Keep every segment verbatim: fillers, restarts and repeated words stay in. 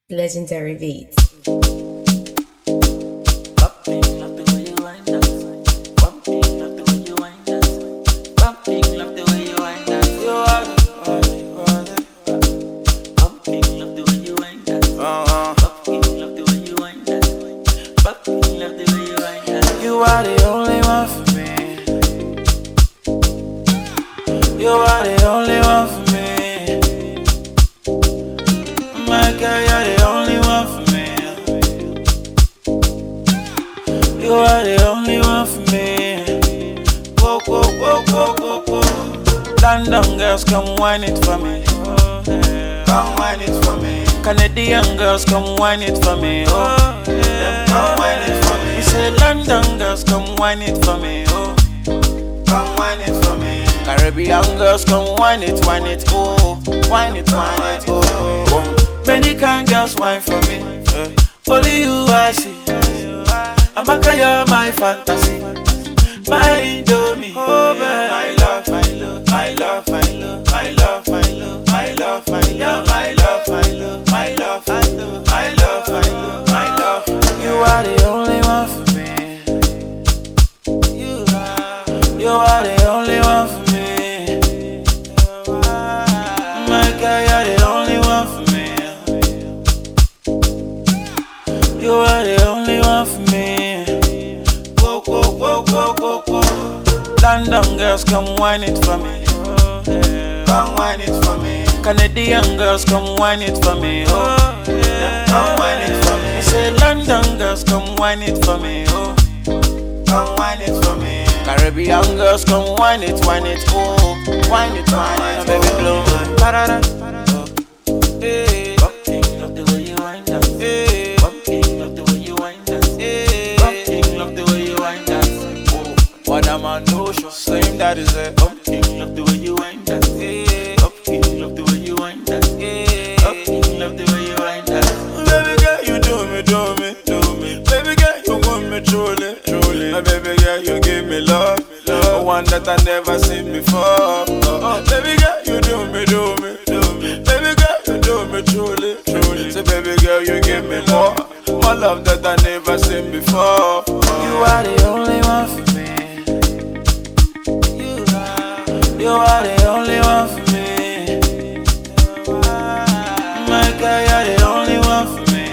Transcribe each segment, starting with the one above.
Legendary beats. Bumping, love the way you wind up. Bumping, love the way you wind up. Bumping, love the way you wind up. You are the, are the, are the. Bumping, love the way you wind up. Uh-huh. Bumping, love the way you wind up. Bumping, love the way you wind up. You are the only one for me. You are the only one for me. My girl, you're the only one for me. You are the only one for me. Whoa, whoa, whoa, whoa, whoa, whoa. London girls, come whine it for me. Come whine it for me. Canadian girls, come whine it for me. Oh, yeah. Come whine it for me. You say London girls, come whine it for me. Oh, come whine it for me. Caribbean girls, come whine it, whine it, oh, whine it, whine it, oh, oh. Many kind girls whine for me. Uh, only you I see. I'm a girl, you're my fantasy. My Indomie. Oh, man. My love, my love, my love, my love, my love, my love, my love, my love, my love, my love, my love, my love, my love, my love, my love. You are the only one for me. You are, you are the only one for me. My girl, you're the only one for me. You are the only one for me. Whoa, whoa, whoa, whoa, whoa, whoa. London girls, come whine it for me. Come whine it for me. Canadian girls, come whine it for me. Oh, yeah. Come whine it for me. Say London girls, come whine it for me. Oh, come whine it for me. Caribbean girls, come whine it, whine it, oh, whine it, whine it, baby, blow my parada. Hey, bumping, love the way you wind up. Hey, bumping, love the way you wind up. Hey, bumping, love the way you wind up. Oh, what am I no show? Same that is it. Bumping, love the way you wind up. Hey, bumping, love the way you wind up. Hey, bumping, love the way you wind up. Baby girl, you do me, do me, do me. Baby girl, you want me truly, truly. My baby girl, you give me love, love, one that I never seen before. Oh, baby girl, you do me, do me, do me. Baby girl, you do me truly, truly. Say, baby girl, you give me more, more love that I never seen before. You are the only one for me. You are, you are the only one for me. My girl, you're the only one for me.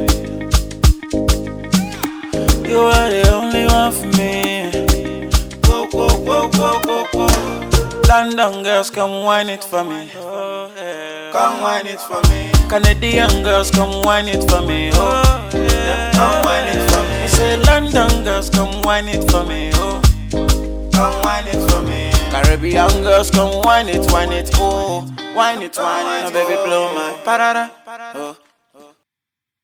You are the only one for me. Whoa, whoa, whoa, whoa, whoa, whoa. London girls, come whine it for me. Oh, yeah. Come whine it for me. Canadian girls, come whine it for me. Oh, yeah. Come whine it for me. You say London girls, come whine it for me. Oh, come whine it for me. Caribbean girls, come whine it, whine it, oh, whine it, whine it, oh, baby, blow my parada. Oh.